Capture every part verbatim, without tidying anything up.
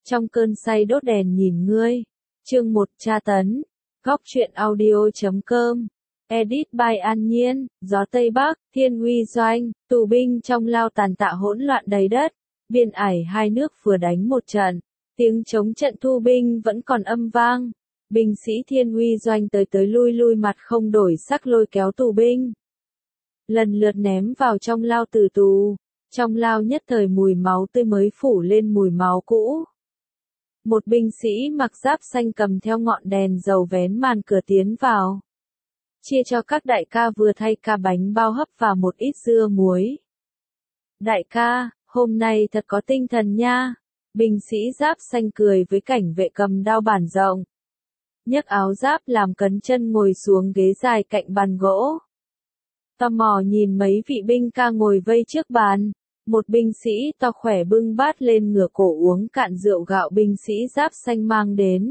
Trong cơn say đốt đèn nhìn ngươi. Chương một tra tấn. Góc truyện audio chấm com. Edit by An Nhiên. Gió Tây Bắc, Thiên Uy Doanh, tù binh trong lao tàn tạ hỗn loạn đầy đất. Biên ải hai nước vừa đánh một trận. Tiếng chống trận thu binh vẫn còn âm vang. Binh sĩ Thiên Uy Doanh tới tới lui lui mặt không đổi sắc lôi kéo tù binh. Lần lượt ném vào trong lao tử tù. Trong lao nhất thời mùi máu tươi mới phủ lên mùi máu cũ. Một binh sĩ mặc giáp xanh cầm theo ngọn đèn dầu vén màn cửa tiến vào. Chia cho các đại ca vừa thay ca bánh bao hấp và một ít dưa muối. Đại ca, hôm nay thật có tinh thần nha. Binh sĩ giáp xanh cười với cảnh vệ cầm đao bản rộng. Nhấc áo giáp làm cấn chân ngồi xuống ghế dài cạnh bàn gỗ. Tò mò nhìn mấy vị binh ca ngồi vây trước bàn. Một binh sĩ to khỏe bưng bát lên ngửa cổ uống cạn rượu gạo binh sĩ giáp xanh mang đến.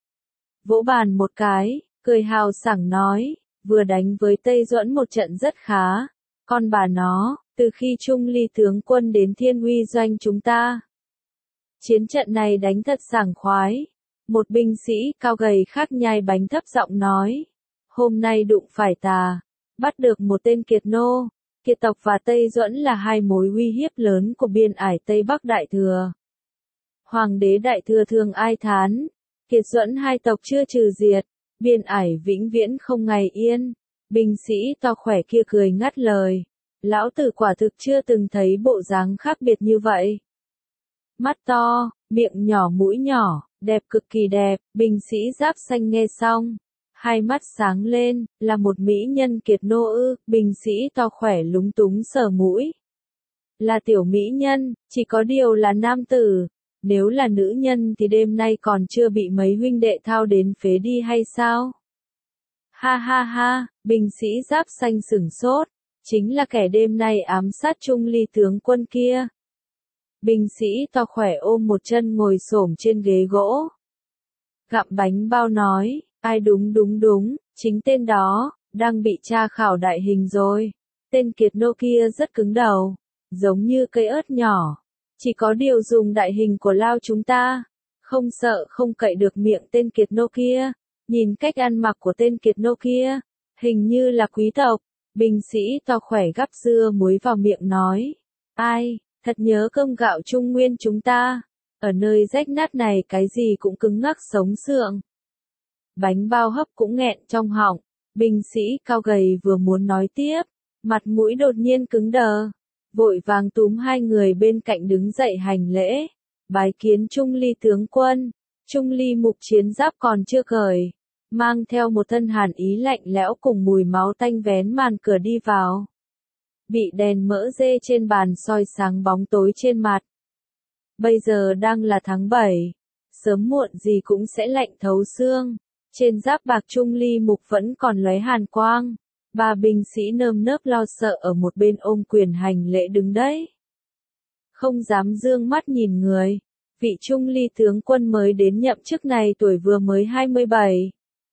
Vỗ bàn một cái, cười hào sảng nói, vừa đánh với Tây Duẫn một trận rất khá. Con bà nó, từ khi Trung Ly tướng quân đến Thiên Uy Doanh chúng ta. Chiến trận này đánh thật sảng khoái. Một binh sĩ cao gầy khác nhai bánh thấp giọng nói. Hôm nay đụng phải tà, bắt được một tên kiệt nô. Kiệt tộc và Tây Duẫn là hai mối uy hiếp lớn của biên ải Tây Bắc Đại Thừa. Hoàng đế Đại Thừa thường ai thán, Kiệt Duẫn hai tộc chưa trừ diệt, biên ải vĩnh viễn không ngày yên. Binh sĩ to khỏe kia cười ngắt lời, lão tử quả thực chưa từng thấy bộ dáng khác biệt như vậy. Mắt to, miệng nhỏ mũi nhỏ, đẹp cực kỳ đẹp, binh sĩ giáp xanh nghe xong. Hai mắt sáng lên, là một mỹ nhân kiệt nô ư, binh sĩ to khỏe lúng túng sờ mũi. Là tiểu mỹ nhân, chỉ có điều là nam tử, nếu là nữ nhân thì đêm nay còn chưa bị mấy huynh đệ thao đến phế đi hay sao? Ha ha ha, binh sĩ giáp xanh sửng sốt, chính là kẻ đêm nay ám sát Trung Ly tướng quân kia. Binh sĩ to khỏe ôm một chân ngồi xổm trên ghế gỗ. Gặm bánh bao nói. Ai đúng đúng đúng, chính tên đó, đang bị tra khảo đại hình rồi. Tên kiệt nô kia rất cứng đầu, giống như cây ớt nhỏ. Chỉ có điều dùng đại hình của lao chúng ta, không sợ không cậy được miệng tên kiệt nô kia. Nhìn cách ăn mặc của tên kiệt nô kia, hình như là quý tộc. Binh sĩ to khỏe gắp dưa muối vào miệng nói. Ai, thật nhớ cơm gạo Trung Nguyên chúng ta. Ở nơi rách nát này cái gì cũng cứng ngắc sống sượng. Bánh bao hấp cũng nghẹn trong họng, binh sĩ cao gầy vừa muốn nói tiếp, mặt mũi đột nhiên cứng đờ, vội vàng túm hai người bên cạnh đứng dậy hành lễ, bái kiến Trung Ly tướng quân. Trung Ly mục chiến giáp còn chưa cởi, mang theo một thân hàn ý lạnh lẽo cùng mùi máu tanh vén màn cửa đi vào. Bị đèn mỡ dê trên bàn soi sáng bóng tối trên mặt. Bây giờ đang là tháng bảy, sớm muộn gì cũng sẽ lạnh thấu xương. Trên giáp bạc Trung Ly mục vẫn còn lóe hàn quang. Ba binh sĩ nơm nớp lo sợ ở một bên ôm quyền hành lễ đứng đấy. Không dám dương mắt nhìn người. Vị Trung Ly tướng quân mới đến nhậm chức này tuổi vừa mới hai mươi bảy.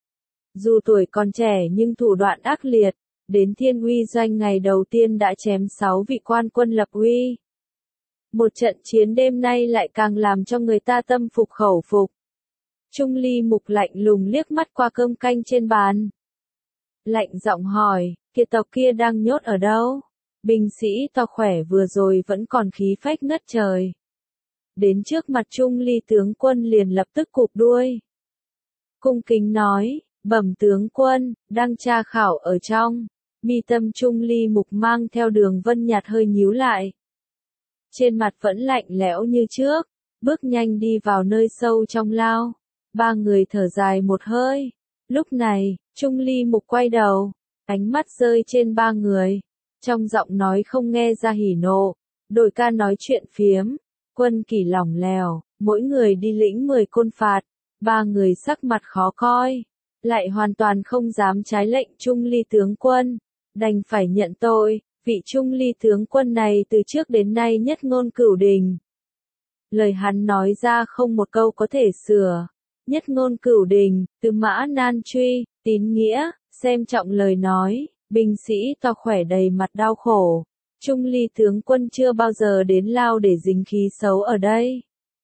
Dù tuổi còn trẻ nhưng thủ đoạn ác liệt. Đến Thiên Uy Doanh ngày đầu tiên đã chém sáu vị quan quân lập uy. Một trận chiến đêm nay lại càng làm cho người ta tâm phục khẩu phục. Trung Ly mục lạnh lùng liếc mắt qua cơm canh trên bàn. Lạnh giọng hỏi, kiệt tộc kia đang nhốt ở đâu? Binh sĩ to khỏe vừa rồi vẫn còn khí phách ngất trời. Đến trước mặt Trung Ly tướng quân liền lập tức cụp đuôi. Cung kính nói, bẩm tướng quân, đang tra khảo ở trong. Mi tâm Trung Ly mục mang theo đường vân nhạt hơi nhíu lại. Trên mặt vẫn lạnh lẽo như trước, bước nhanh đi vào nơi sâu trong lao. Ba người thở dài một hơi. Lúc này, Trung Ly mục quay đầu, ánh mắt rơi trên ba người. Trong giọng nói không nghe ra hỉ nộ, đội ca nói chuyện phiếm. Quân kỷ lỏng lẻo, mỗi người đi lĩnh mười côn phạt. Ba người sắc mặt khó coi, lại hoàn toàn không dám trái lệnh Trung Ly tướng quân. Đành phải nhận tội, vị Trung Ly tướng quân này từ trước đến nay nhất ngôn cửu đình. Lời hắn nói ra không một câu có thể sửa. Nhất ngôn cửu đình, từ mã nan truy, tín nghĩa, xem trọng lời nói, binh sĩ to khỏe đầy mặt đau khổ. Trung Ly tướng quân chưa bao giờ đến lao để dính khí xấu ở đây.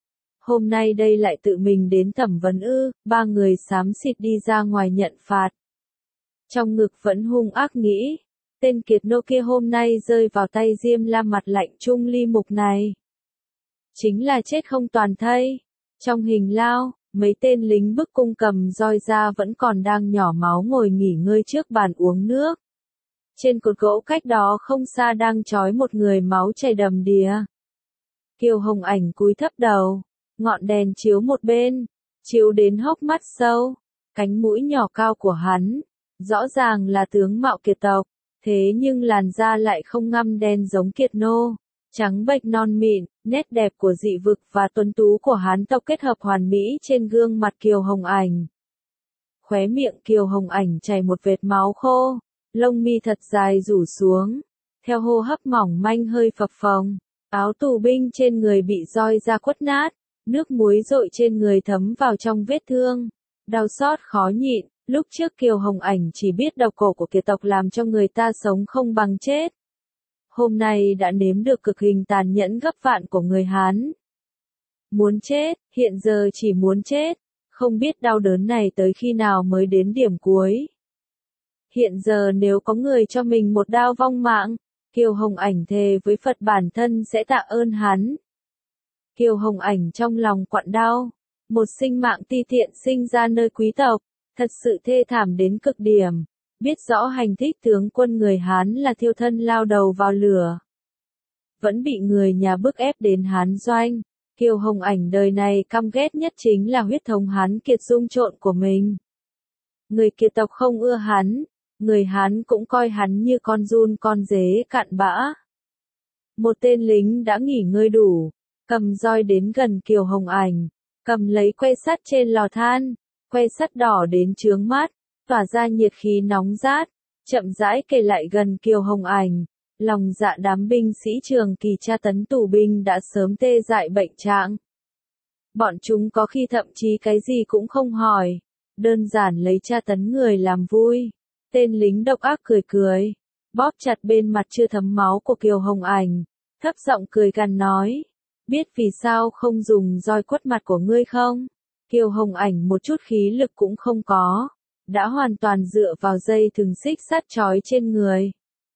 Hôm nay đây lại tự mình đến thẩm vấn ư, ba người xám xịt đi ra ngoài nhận phạt. Trong ngực vẫn hung ác nghĩ, tên kiệt nô kia hôm nay rơi vào tay Diêm La mặt lạnh Trung Ly Mục này. Chính là chết không toàn thây. Trong hình lao, mấy tên lính bức cung cầm roi ra vẫn còn đang nhỏ máu ngồi nghỉ ngơi trước bàn uống nước. Trên cột gỗ cách đó không xa đang trói một người máu chảy đầm đìa. Kiều Hồng Ảnh cúi thấp đầu, ngọn đèn chiếu một bên, chiếu đến hốc mắt sâu, cánh mũi nhỏ cao của hắn, rõ ràng là tướng mạo kiệt tộc, thế nhưng làn da lại không ngăm đen giống kiệt nô, trắng bệch non mịn, nét đẹp của dị vực và tuấn tú của Hán tộc kết hợp hoàn mỹ trên gương mặt Kiều Hồng Ảnh. Khóe miệng Kiều Hồng Ảnh chảy một vệt máu khô, lông mi thật dài rủ xuống, theo hô hấp mỏng manh hơi phập phồng, áo tù binh trên người bị roi ra quất nát, nước muối dội trên người thấm vào trong vết thương, đau xót khó nhịn. Lúc trước Kiều Hồng Ảnh chỉ biết độc cổ của kiệt tộc làm cho người ta sống không bằng chết. Hôm nay đã nếm được cực hình tàn nhẫn gấp vạn của người Hán. Muốn chết, hiện giờ chỉ muốn chết, không biết đau đớn này tới khi nào mới đến điểm cuối. Hiện giờ nếu có người cho mình một đao vong mạng, Kiều Hồng Ảnh thề với Phật bản thân sẽ tạ ơn hắn. Kiều Hồng Ảnh trong lòng quặn đau, một sinh mạng ti tiện sinh ra nơi quý tộc. Thật sự thê thảm đến cực điểm, biết rõ hành thích tướng quân người Hán là thiêu thân lao đầu vào lửa. Vẫn bị người nhà bức ép đến Hán doanh, Kiều Hồng Ảnh đời này căm ghét nhất chính là huyết thống Hán kiệt dung trộn của mình. Người kiệt tộc không ưa hắn, người Hán cũng coi hắn như con giun con dế cặn bã. Một tên lính đã nghỉ ngơi đủ, cầm roi đến gần Kiều Hồng Ảnh, cầm lấy que sắt trên lò than. Que sắt đỏ đến chướng mắt, tỏa ra nhiệt khí nóng rát, chậm rãi kề lại gần Kiều Hồng Ảnh, lòng dạ đám binh sĩ Trường Kỳ tra tấn tù binh đã sớm tê dại bệnh trạng. Bọn chúng có khi thậm chí cái gì cũng không hỏi, đơn giản lấy tra tấn người làm vui. Tên lính độc ác cười cười, bóp chặt bên mặt chưa thấm máu của Kiều Hồng Ảnh, thấp giọng cười gằn nói, biết vì sao không dùng roi quất mặt của ngươi không? Kiều Hồng Ảnh một chút khí lực cũng không có, đã hoàn toàn dựa vào dây thừng xích sắt trói trên người.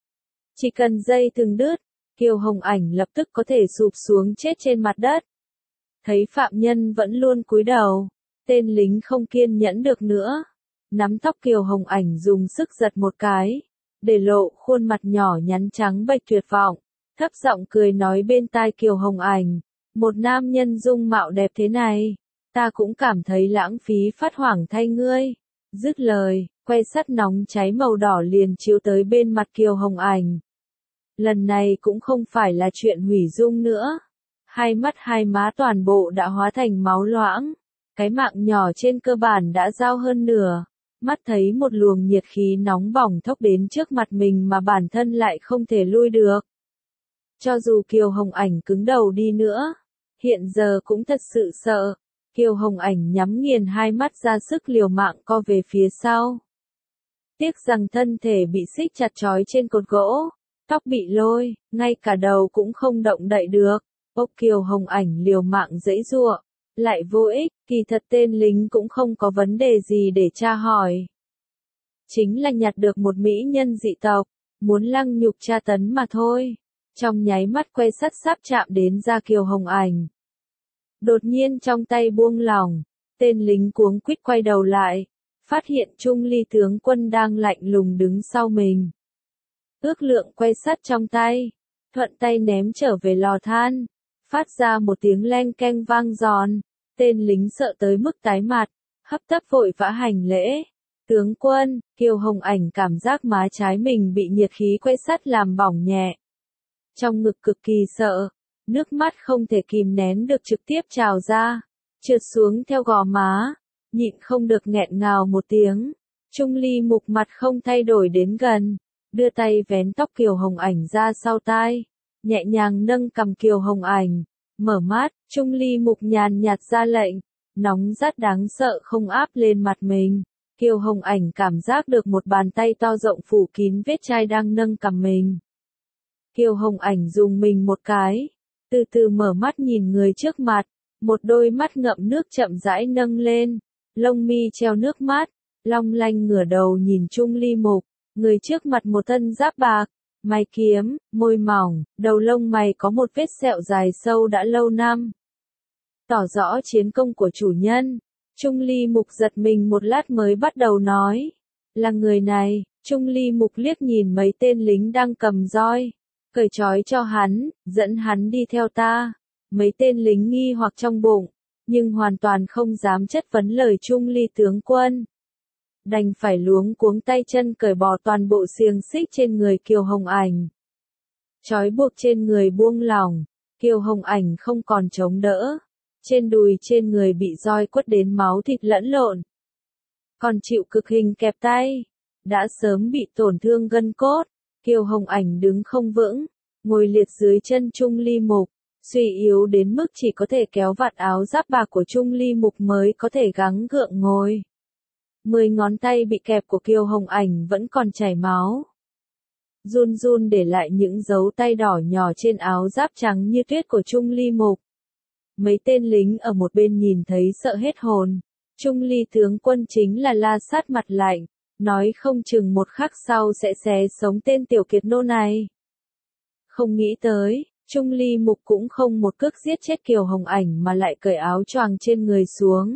Chỉ cần dây thừng đứt, Kiều Hồng Ảnh lập tức có thể sụp xuống chết trên mặt đất. Thấy phạm nhân vẫn luôn cúi đầu, tên lính không kiên nhẫn được nữa, nắm tóc Kiều Hồng Ảnh dùng sức giật một cái, để lộ khuôn mặt nhỏ nhắn trắng bệch tuyệt vọng, thấp giọng cười nói bên tai Kiều Hồng Ảnh, một nam nhân dung mạo đẹp thế này. Ta cũng cảm thấy lãng phí phát hoảng thay ngươi. Dứt lời, que sắt nóng cháy màu đỏ liền chiếu tới bên mặt Kiều Hồng Ảnh. Lần này cũng không phải là chuyện hủy dung nữa. Hai mắt hai má toàn bộ đã hóa thành máu loãng. Cái mạng nhỏ trên cơ bản đã giao hơn nửa. Mắt thấy một luồng nhiệt khí nóng bỏng thốc đến trước mặt mình mà bản thân lại không thể lui được. Cho dù Kiều Hồng Ảnh cứng đầu đi nữa, hiện giờ cũng thật sự sợ. Kiều Hồng Ảnh nhắm nghiền hai mắt ra sức liều mạng co về phía sau. Tiếc rằng thân thể bị xích chặt trói trên cột gỗ, tóc bị lôi, ngay cả đầu cũng không động đậy được. Ốc Kiều Hồng Ảnh liều mạng giãy giụa, lại vô ích, kỳ thật tên lính cũng không có vấn đề gì để tra hỏi. Chính là nhặt được một mỹ nhân dị tộc, muốn lăng nhục tra tấn mà thôi. Trong nháy mắt que sắt sắp chạm đến da Kiều Hồng Ảnh. Đột nhiên trong tay buông lỏng, tên lính cuống quýt quay đầu lại, phát hiện Trung Ly tướng quân đang lạnh lùng đứng sau mình. Ước lượng que sắt trong tay, thuận tay ném trở về lò than, phát ra một tiếng leng keng vang giòn, tên lính sợ tới mức tái mặt, hấp tấp vội vã hành lễ. Tướng quân, Kiều Hồng Ảnh cảm giác má trái mình bị nhiệt khí que sắt làm bỏng nhẹ. Trong ngực cực kỳ sợ. Nước mắt không thể kìm nén được trực tiếp trào ra, trượt xuống theo gò má, nhịn không được nghẹn ngào một tiếng. Trung Ly Mục mặt không thay đổi đến gần, đưa tay vén tóc Kiều Hồng Ảnh ra sau tai, nhẹ nhàng nâng cằm Kiều Hồng Ảnh, mở mắt, Trung Ly Mục nhàn nhạt ra lệnh, nóng rát đáng sợ không áp lên mặt mình. Kiều Hồng Ảnh cảm giác được một bàn tay to rộng phủ kín vết chai đang nâng cằm mình. Kiều Hồng Ảnh dùng mình một cái. Từ từ mở mắt nhìn người trước mặt, một đôi mắt ngậm nước chậm rãi nâng lên, lông mi treo nước mắt, long lanh ngửa đầu nhìn Chung Ly Mục, người trước mặt một thân giáp bạc, mày kiếm, môi mỏng, đầu lông mày có một vết sẹo dài sâu đã lâu năm. Tỏ rõ chiến công của chủ nhân, Chung Ly Mục giật mình một lát mới bắt đầu nói, là người này. Chung Ly Mục liếc nhìn mấy tên lính đang cầm roi, cởi trói cho hắn, dẫn hắn đi theo ta. Mấy tên lính nghi hoặc trong bụng, nhưng hoàn toàn không dám chất vấn lời Chung Ly tướng quân. Đành phải luống cuống tay chân cởi bỏ toàn bộ xiềng xích trên người Kiều Hồng Ảnh. Trói buộc trên người buông lỏng, Kiều Hồng Ảnh không còn chống đỡ. Trên đùi trên người bị roi quất đến máu thịt lẫn lộn. Còn chịu cực hình kẹp tay, đã sớm bị tổn thương gân cốt. Kiều Hồng Ảnh đứng không vững, ngồi liệt dưới chân Chung Ly Mục, suy yếu đến mức chỉ có thể kéo vạt áo giáp bạc của Chung Ly Mục mới có thể gắng gượng ngồi. Mười ngón tay bị kẹp của Kiều Hồng Ảnh vẫn còn chảy máu. Run run để lại những dấu tay đỏ nhỏ trên áo giáp trắng như tuyết của Chung Ly Mục. Mấy tên lính ở một bên nhìn thấy sợ hết hồn. Chung Ly tướng quân chính là la sát mặt lạnh, nói không chừng một khắc sau sẽ xé sống tên tiểu kiệt nô này. Không nghĩ tới, Chung Ly Mục cũng không một cước giết chết Kiều Hồng Ảnh mà lại cởi áo choàng trên người xuống.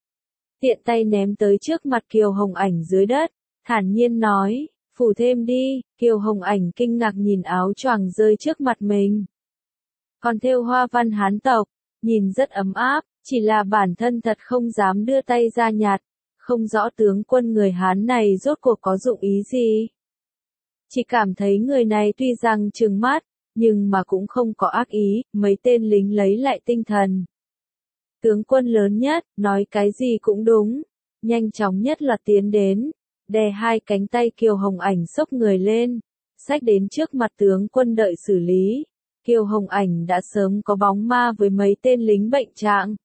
Tiện tay ném tới trước mặt Kiều Hồng Ảnh dưới đất, thản nhiên nói, phủ thêm đi. Kiều Hồng Ảnh kinh ngạc nhìn áo choàng rơi trước mặt mình. Còn thêu hoa văn Hán tộc, nhìn rất ấm áp, chỉ là bản thân thật không dám đưa tay ra nhặt, không rõ tướng quân người Hán này rốt cuộc có dụng ý gì. Chỉ cảm thấy người này tuy rằng trừng mắt, nhưng mà cũng không có ác ý. Mấy tên lính lấy lại tinh thần. Tướng quân lớn nhất, nói cái gì cũng đúng, nhanh chóng nhất là tiến đến, đè hai cánh tay Kiều Hồng Ảnh xốc người lên, xách đến trước mặt tướng quân đợi xử lý. Kiều Hồng Ảnh đã sớm có bóng ma với mấy tên lính bệnh trạng.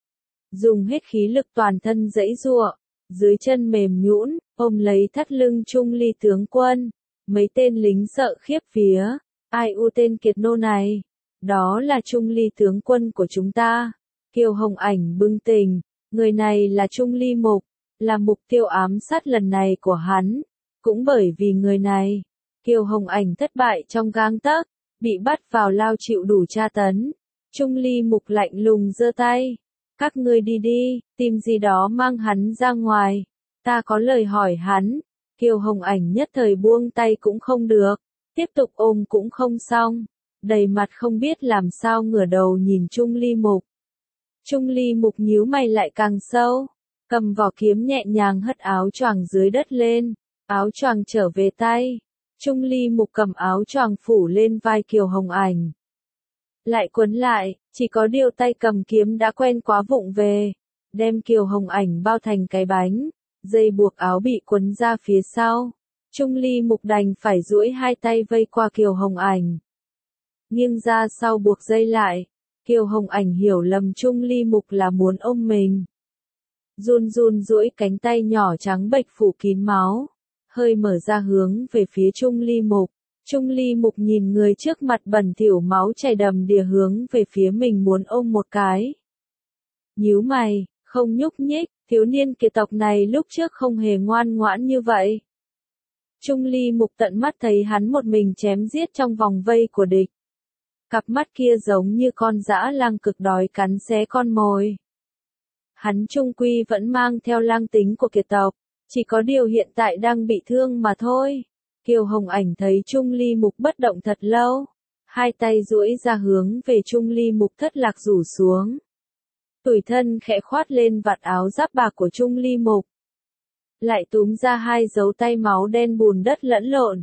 Dùng hết khí lực toàn thân giãy giụa, dưới chân mềm nhũn, ôm lấy thắt lưng Chung Ly tướng quân. Mấy tên lính sợ khiếp vía, ai u tên kiệt nô này? Đó là Chung Ly tướng quân của chúng ta. Kiều Hồng Ảnh bừng tỉnh, người này là Chung Ly Mục, là mục tiêu ám sát lần này của hắn. Cũng bởi vì người này, Kiều Hồng Ảnh thất bại trong gang tấc, bị bắt vào lao chịu đủ tra tấn. Chung Ly Mục lạnh lùng giơ tay, các ngươi đi đi, tìm gì đó mang hắn ra ngoài, ta có lời hỏi hắn. Kiều Hồng Ảnh nhất thời buông tay cũng không được, tiếp tục ôm cũng không xong, đầy mặt không biết làm sao ngửa đầu nhìn Chung Ly Mục. Chung Ly Mục nhíu mày lại càng sâu, cầm vỏ kiếm nhẹ nhàng hất áo choàng dưới đất lên, áo choàng trở về tay. Chung Ly Mục cầm áo choàng phủ lên vai Kiều Hồng Ảnh. Lại quấn lại, chỉ có điều tay cầm kiếm đã quen quá vụng về, đem Kiều Hồng Ảnh bao thành cái bánh, dây buộc áo bị quấn ra phía sau. Chung Ly Mục đành phải duỗi hai tay vây qua Kiều Hồng Ảnh. Nghiêng ra sau buộc dây lại, Kiều Hồng Ảnh hiểu lầm Chung Ly Mục là muốn ôm mình. Run run duỗi cánh tay nhỏ trắng bệch phủ kín máu, hơi mở ra hướng về phía Chung Ly Mục. Chung Ly Mục nhìn người trước mặt bẩn thỉu máu chảy đầm đìa hướng về phía mình muốn ôm một cái. Nhíu mày, không nhúc nhích, thiếu niên kiệt tộc này lúc trước không hề ngoan ngoãn như vậy. Chung Ly Mục tận mắt thấy hắn một mình chém giết trong vòng vây của địch. Cặp mắt kia giống như con dã lang cực đói cắn xé con mồi. Hắn chung quy vẫn mang theo lang tính của kiệt tộc, chỉ có điều hiện tại đang bị thương mà thôi. Kiều Hồng Ảnh thấy Chung Ly Mục bất động thật lâu, hai tay duỗi ra hướng về Chung Ly Mục thất lạc rủ xuống. Tủi thân khẽ khoát lên vạt áo giáp bạc của Chung Ly Mục. Lại túm ra hai dấu tay máu đen bùn đất lẫn lộn.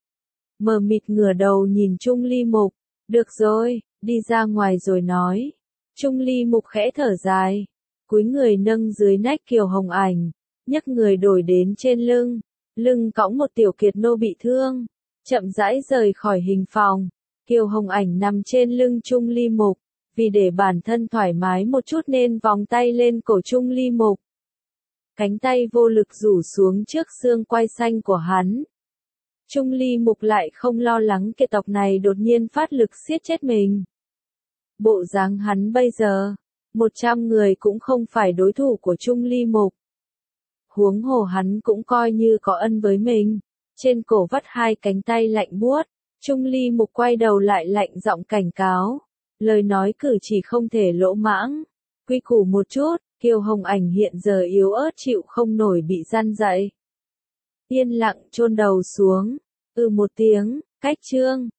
Mờ mịt ngửa đầu nhìn Chung Ly Mục, được rồi, đi ra ngoài rồi nói. Chung Ly Mục khẽ thở dài, cúi người nâng dưới nách Kiều Hồng Ảnh, nhấc người đổi đến trên lưng, lưng cõng một tiểu kiệt nô bị thương, chậm rãi rời khỏi hình phòng. Kiều Hồng Ảnh nằm trên lưng Chung Ly Mục, vì để bản thân thoải mái một chút nên vòng tay lên cổ Chung Ly Mục. Cánh tay vô lực rủ xuống trước xương quai xanh của hắn. Chung Ly Mục lại không lo lắng kiệt tộc này đột nhiên phát lực siết chết mình. Bộ dáng hắn bây giờ, Một trăm người cũng không phải đối thủ của Trung Ly Mục. Huống hồ hắn cũng coi như có ân với mình. Trên cổ vắt hai cánh tay lạnh buốt. Trung Ly Mục quay đầu lại lạnh giọng cảnh cáo. Lời nói cử chỉ không thể lỗ mãng. Quy củ một chút, Kiều Hồng Ảnh hiện giờ yếu ớt chịu không nổi bị gian dạy. Yên lặng chôn đầu xuống. Ừ một tiếng, cách chương.